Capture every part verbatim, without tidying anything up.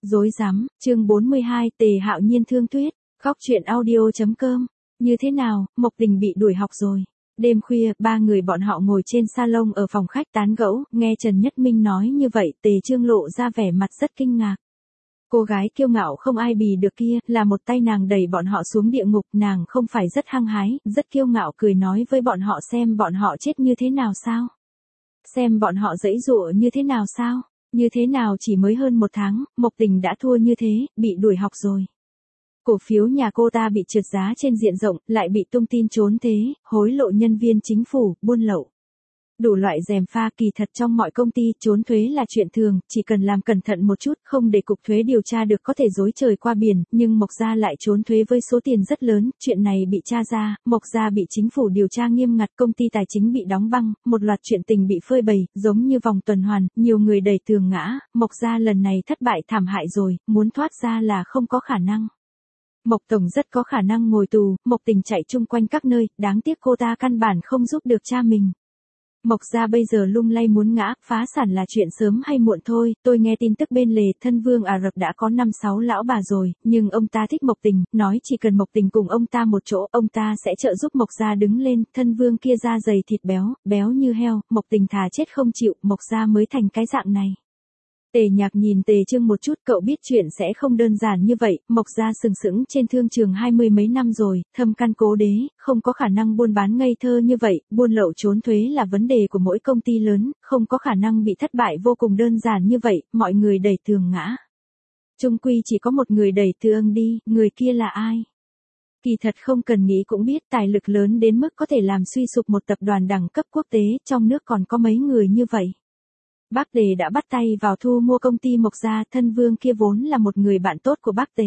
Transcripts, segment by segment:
Rối rắm, chương bốn mươi hai, Tề Hạo Nhiên thương Tuyết, góc truyện audio chấm com. Như thế nào, Mộc Tình bị đuổi học rồi. Đêm khuya, ba người bọn họ ngồi trên salon ở phòng khách tán gẫu, nghe Trần Nhất Minh nói như vậy, Tề Trương lộ ra vẻ mặt rất kinh ngạc. Cô gái kiêu ngạo không ai bì được kia, là một tay nàng đẩy bọn họ xuống địa ngục, nàng không phải rất hăng hái, rất kiêu ngạo cười nói với bọn họ xem bọn họ chết như thế nào sao? Xem bọn họ giãy giụa như thế nào sao? Như thế nào chỉ mới hơn một tháng, Mộc Tình đã thua như thế, bị đuổi học rồi. Cổ phiếu nhà cô ta bị trượt giá trên diện rộng, lại bị tung tin trốn thế, hối lộ nhân viên chính phủ, buôn lậu. Đủ loại gièm pha, kỳ thật trong mọi công ty, trốn thuế là chuyện thường, chỉ cần làm cẩn thận một chút, không để cục thuế điều tra được có thể dối trời qua biển, nhưng Mộc Gia lại trốn thuế với số tiền rất lớn, chuyện này bị tra ra, Mộc Gia bị chính phủ điều tra nghiêm ngặt, công ty tài chính bị đóng băng, một loạt chuyện tình bị phơi bày, giống như vòng tuần hoàn, nhiều người đẩy tường ngã, Mộc Gia lần này thất bại thảm hại rồi, muốn thoát ra là không có khả năng. Mộc Tổng rất có khả năng ngồi tù, Mộc Tình chạy chung quanh các nơi, đáng tiếc cô ta căn bản không giúp được cha mình. Mộc Gia bây giờ lung lay muốn ngã, phá sản là chuyện sớm hay muộn thôi, tôi nghe tin tức bên lề, thân vương Ả Rập đã có năm sáu lão bà rồi, nhưng ông ta thích Mộc Tình, nói chỉ cần Mộc Tình cùng ông ta một chỗ, ông ta sẽ trợ giúp Mộc Gia đứng lên, thân vương kia da dày thịt béo, béo như heo, Mộc Tình thà chết không chịu, Mộc Gia mới thành cái dạng này. Tề Nhạc nhìn Tề Trương một chút, cậu biết chuyện sẽ không đơn giản như vậy, Mộc Gia sừng sững trên thương trường hai mươi mấy năm rồi, thâm căn cố đế, không có khả năng buôn bán ngây thơ như vậy, buôn lậu trốn thuế là vấn đề của mỗi công ty lớn, không có khả năng bị thất bại vô cùng đơn giản như vậy, mọi người đẩy tường ngã. Chung quy chỉ có một người đẩy tường đi, người kia là ai? Kỳ thật không cần nghĩ cũng biết tài lực lớn đến mức có thể làm suy sụp một tập đoàn đẳng cấp quốc tế, trong nước còn có mấy người như vậy. Bác Tề đã bắt tay vào thu mua công ty Mộc Gia, thân vương kia vốn là một người bạn tốt của bác Tề.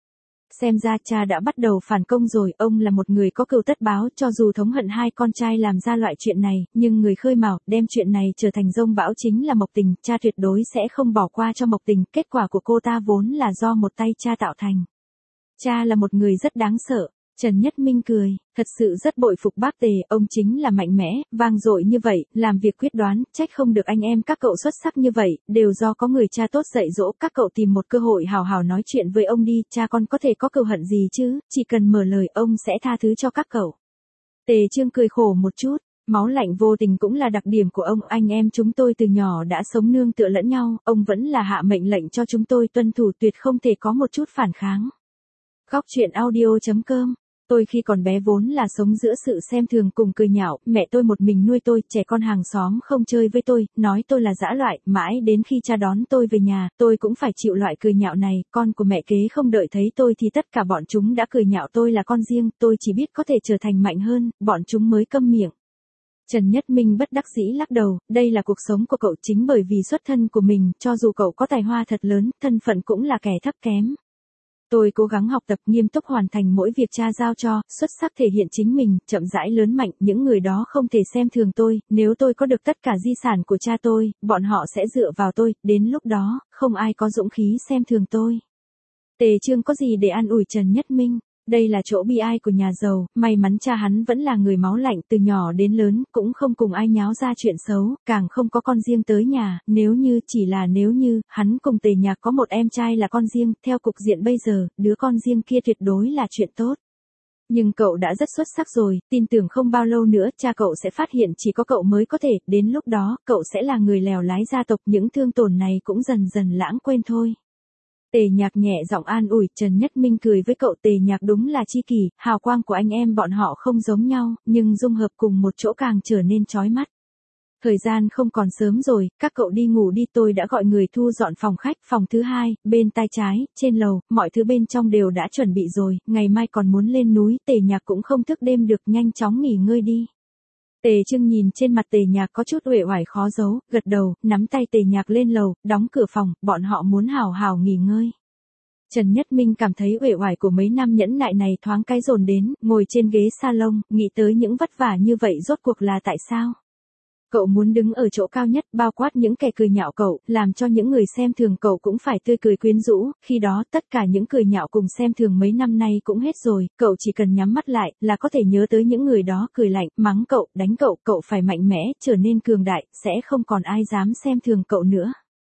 Xem ra cha đã bắt đầu phản công rồi, ông là một người có cừu tất báo, cho dù thống hận hai con trai làm ra loại chuyện này, nhưng người khơi mào, đem chuyện này trở thành dông bão chính là Mộc Tình, cha tuyệt đối sẽ không bỏ qua cho Mộc Tình, kết quả của cô ta vốn là do một tay cha tạo thành. Cha là một người rất đáng sợ. Trần Nhất Minh cười, thật sự rất bội phục bác Tề, ông chính là mạnh mẽ, vang dội như vậy, làm việc quyết đoán, trách không được anh em các cậu xuất sắc như vậy, đều do có người cha tốt dạy dỗ, các cậu tìm một cơ hội hào hào nói chuyện với ông đi, cha con có thể có cừu hận gì chứ, chỉ cần mở lời ông sẽ tha thứ cho các cậu. Tề Trương cười khổ một chút, máu lạnh vô tình cũng là đặc điểm của ông, anh em chúng tôi từ nhỏ đã sống nương tựa lẫn nhau, ông vẫn là hạ mệnh lệnh cho chúng tôi tuân thủ, tuyệt không thể có một chút phản kháng. Góc truyện audio chấm com. Tôi khi còn bé vốn là sống giữa sự xem thường cùng cười nhạo, mẹ tôi một mình nuôi tôi, trẻ con hàng xóm không chơi với tôi, nói tôi là dã loại, mãi đến khi cha đón tôi về nhà, tôi cũng phải chịu loại cười nhạo này, con của mẹ kế không đợi thấy tôi thì tất cả bọn chúng đã cười nhạo tôi là con riêng, tôi chỉ biết có thể trở thành mạnh hơn, bọn chúng mới câm miệng. Trần Nhất Minh bất đắc dĩ lắc đầu, đây là cuộc sống của cậu chính bởi vì xuất thân của mình, cho dù cậu có tài hoa thật lớn, thân phận cũng là kẻ thấp kém. Tôi cố gắng học tập nghiêm túc hoàn thành mỗi việc cha giao cho, xuất sắc thể hiện chính mình, chậm rãi lớn mạnh, những người đó không thể xem thường tôi, nếu tôi có được tất cả di sản của cha tôi, bọn họ sẽ dựa vào tôi, đến lúc đó, không ai có dũng khí xem thường tôi. Tề Trương có gì để an ủi Trần Nhất Minh? Đây là chỗ bi ai của nhà giàu, may mắn cha hắn vẫn là người máu lạnh từ nhỏ đến lớn, cũng không cùng ai nháo ra chuyện xấu, càng không có con riêng tới nhà, nếu như, chỉ là nếu như, hắn cùng Tề Nhạc có một em trai là con riêng, theo cục diện bây giờ, đứa con riêng kia tuyệt đối là chuyện tốt. Nhưng cậu đã rất xuất sắc rồi, tin tưởng không bao lâu nữa cha cậu sẽ phát hiện chỉ có cậu mới có thể, đến lúc đó, cậu sẽ là người lèo lái gia tộc, những thương tổn này cũng dần dần lãng quên thôi. Tề Nhạc nhẹ giọng an ủi, Trần Nhất Minh cười với cậu, Tề Nhạc đúng là tri kỷ, hào quang của anh em bọn họ không giống nhau, nhưng dung hợp cùng một chỗ càng trở nên chói mắt. Thời gian không còn sớm rồi, các cậu đi ngủ đi, tôi đã gọi người thu dọn phòng khách, phòng thứ hai, bên tay trái, trên lầu, mọi thứ bên trong đều đã chuẩn bị rồi, ngày mai còn muốn lên núi, Tề Nhạc cũng không thức đêm được, nhanh chóng nghỉ ngơi đi. Tề Trương nhìn trên mặt Tề Nhạc có chút uể oải khó giấu, gật đầu, nắm tay Tề Nhạc lên lầu, đóng cửa phòng, bọn họ muốn hào hào nghỉ ngơi. Trần Nhất Minh cảm thấy uể oải của mấy năm nhẫn nại này thoáng cái dồn đến, ngồi trên ghế salon, nghĩ tới những vất vả như vậy rốt cuộc là tại sao? Cậu muốn đứng ở chỗ cao nhất, bao quát những kẻ cười nhạo cậu, làm cho những người xem thường cậu cũng phải tươi cười quyến rũ, khi đó tất cả những cười nhạo cùng xem thường mấy năm nay cũng hết rồi, cậu chỉ cần nhắm mắt lại, là có thể nhớ tới những người đó cười lạnh, mắng cậu, đánh cậu, cậu phải mạnh mẽ, trở nên cường đại, sẽ không còn ai dám xem thường cậu nữa.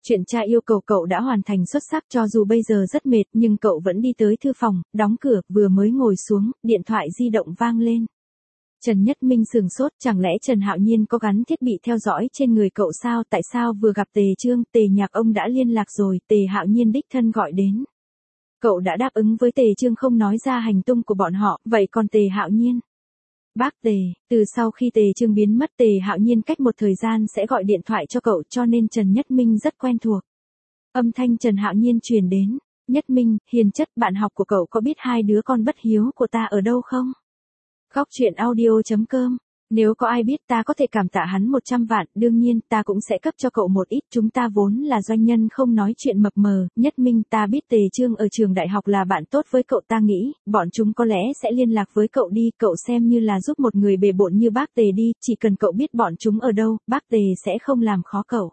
Chuyện cha yêu cầu cậu đã hoàn thành xuất sắc, cho dù bây giờ rất mệt nhưng cậu vẫn đi tới thư phòng, đóng cửa, vừa mới ngồi xuống, điện thoại di động vang lên. Trần Nhất Minh sửng sốt, chẳng lẽ Trần Hạo Nhiên có gắn thiết bị theo dõi trên người cậu sao? Tại sao vừa gặp Tề Trương, Tề Nhạc ông đã liên lạc rồi, Tề Hạo Nhiên đích thân gọi đến. Cậu đã đáp ứng với Tề Trương không nói ra hành tung của bọn họ, vậy còn Tề Hạo Nhiên? Bác Tề, từ sau khi Tề Trương biến mất, Tề Hạo Nhiên cách một thời gian sẽ gọi điện thoại cho cậu, cho nên Trần Nhất Minh rất quen thuộc. Âm thanh Trần Hạo Nhiên truyền đến. Nhất Minh, hiền chất, bạn học của cậu có biết hai đứa con bất hiếu của ta ở đâu không? Khóc chuyện audio chấm com. Nếu có ai biết ta có thể cảm tạ hắn một trăm vạn, đương nhiên ta cũng sẽ cấp cho cậu một ít, chúng ta vốn là doanh nhân không nói chuyện mập mờ. Nhất Minh, ta biết Tề Trương ở trường đại học là bạn tốt với cậu, ta nghĩ, bọn chúng có lẽ sẽ liên lạc với cậu đi, cậu xem như là giúp một người bề bộn như bác Tề đi, chỉ cần cậu biết bọn chúng ở đâu, bác Tề sẽ không làm khó cậu.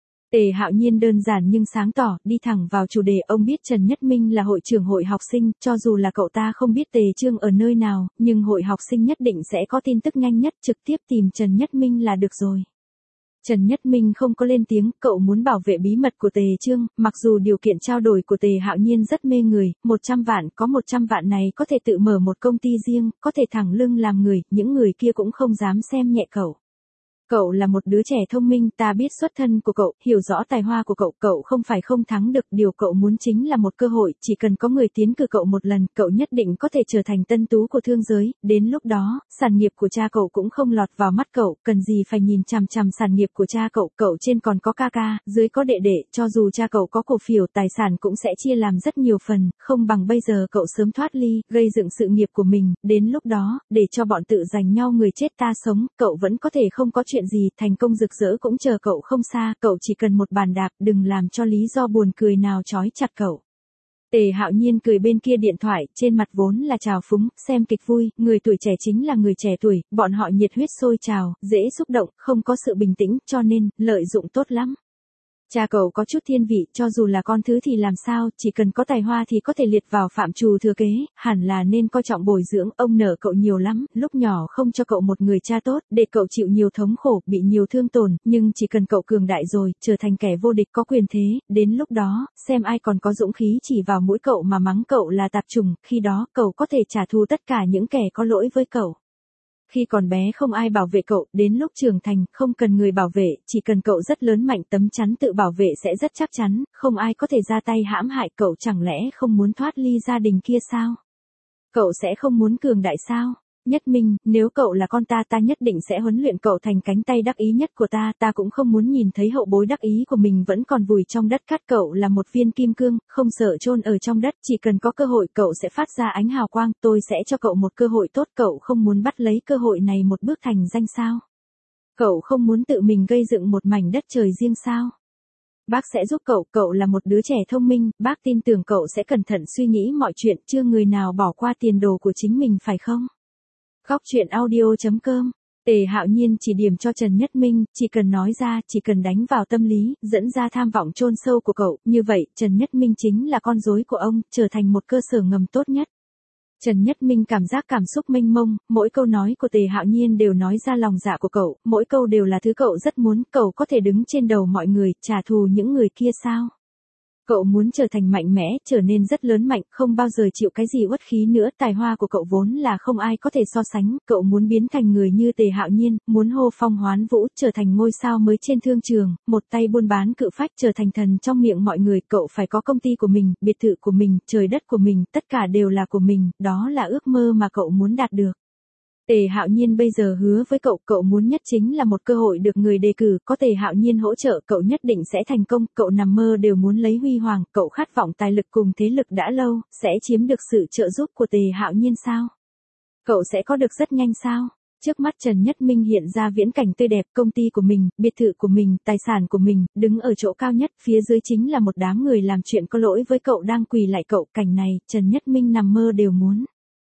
Tề Hạo Nhiên đơn giản nhưng sáng tỏ, đi thẳng vào chủ đề, ông biết Trần Nhất Minh là hội trưởng hội học sinh, cho dù là cậu ta không biết Tề Trương ở nơi nào, nhưng hội học sinh nhất định sẽ có tin tức nhanh nhất, trực tiếp tìm Trần Nhất Minh là được rồi. Trần Nhất Minh không có lên tiếng, cậu muốn bảo vệ bí mật của Tề Trương, mặc dù điều kiện trao đổi của Tề Hạo Nhiên rất mê người, một trăm vạn, có một trăm vạn này có thể tự mở một công ty riêng, có thể thẳng lưng làm người, những người kia cũng không dám xem nhẹ cậu. Cậu là một đứa trẻ thông minh, ta biết xuất thân của cậu, hiểu rõ tài hoa của cậu, cậu không phải không thắng được, điều cậu muốn chính là một cơ hội, chỉ cần có người tiến cử cậu một lần, cậu nhất định có thể trở thành tân tú của thương giới, đến lúc đó, sản nghiệp của cha cậu cũng không lọt vào mắt cậu, cần gì phải nhìn chằm chằm sản nghiệp của cha cậu, cậu trên còn có ca ca, dưới có đệ đệ, cho dù cha cậu có cổ phiếu, tài sản cũng sẽ chia làm rất nhiều phần, không bằng bây giờ cậu sớm thoát ly, gây dựng sự nghiệp của mình, đến lúc đó, để cho bọn tự giành nhau người chết ta sống, cậu vẫn có thể không có chuyện gì, thành công rực rỡ cũng chờ cậu không xa, cậu chỉ cần một bàn đạp, đừng làm cho lý do buồn cười nào trói chặt cậu. Tề Hạo Nhiên cười bên kia điện thoại, trên mặt vốn là trào phúng, xem kịch vui, người tuổi trẻ chính là người trẻ tuổi, bọn họ nhiệt huyết sôi trào, dễ xúc động, không có sự bình tĩnh, cho nên, lợi dụng tốt lắm. Cha cậu có chút thiên vị, cho dù là con thứ thì làm sao, chỉ cần có tài hoa thì có thể liệt vào phạm trù thừa kế, hẳn là nên coi trọng bồi dưỡng, ông nợ cậu nhiều lắm, lúc nhỏ không cho cậu một người cha tốt, để cậu chịu nhiều thống khổ, bị nhiều thương tổn, nhưng chỉ cần cậu cường đại rồi, trở thành kẻ vô địch có quyền thế, đến lúc đó, xem ai còn có dũng khí chỉ vào mũi cậu mà mắng cậu là tạp chủng, khi đó, cậu có thể trả thù tất cả những kẻ có lỗi với cậu. Khi còn bé không ai bảo vệ cậu, đến lúc trưởng thành, không cần người bảo vệ, chỉ cần cậu rất lớn mạnh, tấm chắn tự bảo vệ sẽ rất chắc chắn, không ai có thể ra tay hãm hại cậu, chẳng lẽ không muốn thoát ly gia đình kia sao? Cậu sẽ không muốn cường đại sao? Nhất Minh, nếu cậu là con ta, ta nhất định sẽ huấn luyện cậu thành cánh tay đắc ý nhất của ta, ta cũng không muốn nhìn thấy hậu bối đắc ý của mình vẫn còn vùi trong đất cát, cậu là một viên kim cương, không sợ chôn ở trong đất, chỉ cần có cơ hội cậu sẽ phát ra ánh hào quang, tôi sẽ cho cậu một cơ hội tốt, cậu không muốn bắt lấy cơ hội này một bước thành danh sao? Cậu không muốn tự mình gây dựng một mảnh đất trời riêng sao? Bác sẽ giúp cậu, cậu là một đứa trẻ thông minh, bác tin tưởng cậu sẽ cẩn thận suy nghĩ mọi chuyện, chưa người nào bỏ qua tiền đồ của chính mình phải không? Khóc chuyện audio chấm com. Tề Hạo Nhiên chỉ điểm cho Trần Nhất Minh, chỉ cần nói ra, chỉ cần đánh vào tâm lý, dẫn ra tham vọng chôn sâu của cậu, như vậy, Trần Nhất Minh chính là con rối của ông, trở thành một cơ sở ngầm tốt nhất. Trần Nhất Minh cảm giác cảm xúc mênh mông, mỗi câu nói của Tề Hạo Nhiên đều nói ra lòng dạ của cậu, mỗi câu đều là thứ cậu rất muốn, cậu có thể đứng trên đầu mọi người, trả thù những người kia sao? Cậu muốn trở thành mạnh mẽ, trở nên rất lớn mạnh, không bao giờ chịu cái gì uất khí nữa, tài hoa của cậu vốn là không ai có thể so sánh, cậu muốn biến thành người như Tề Hạo Nhiên, muốn hô phong hoán vũ, trở thành ngôi sao mới trên thương trường, một tay buôn bán cự phách, trở thành thần trong miệng mọi người, cậu phải có công ty của mình, biệt thự của mình, trời đất của mình, tất cả đều là của mình, đó là ước mơ mà cậu muốn đạt được. Tề Hạo Nhiên bây giờ hứa với cậu, cậu muốn nhất chính là một cơ hội được người đề cử, có Tề Hạo Nhiên hỗ trợ, cậu nhất định sẽ thành công, cậu nằm mơ đều muốn lấy huy hoàng, cậu khát vọng tài lực cùng thế lực đã lâu, sẽ chiếm được sự trợ giúp của Tề Hạo Nhiên sao? Cậu sẽ có được rất nhanh sao? Trước mắt Trần Nhất Minh hiện ra viễn cảnh tươi đẹp, công ty của mình, biệt thự của mình, tài sản của mình, đứng ở chỗ cao nhất, phía dưới chính là một đám người làm chuyện có lỗi với cậu đang quỳ lại cậu, cảnh này, Trần Nhất Minh nằm mơ đều muốn.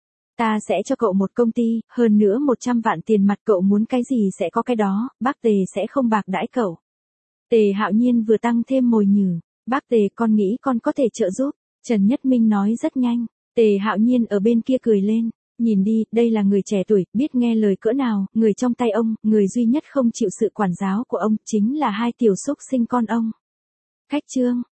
Ta sẽ cho cậu một công ty, hơn nữa một trăm vạn tiền mặt, cậu muốn cái gì sẽ có cái đó, bác Tề sẽ không bạc đãi cậu. Tề Hạo Nhiên vừa tăng thêm mồi nhử, bác Tề con nghĩ con có thể trợ giúp, Trần Nhất Minh nói rất nhanh, Tề Hạo Nhiên ở bên kia cười lên, nhìn đi, đây là người trẻ tuổi, biết nghe lời cỡ nào, người trong tay ông, người duy nhất không chịu sự quản giáo của ông, chính là hai tiểu xúc sinh con ông. Khách trương.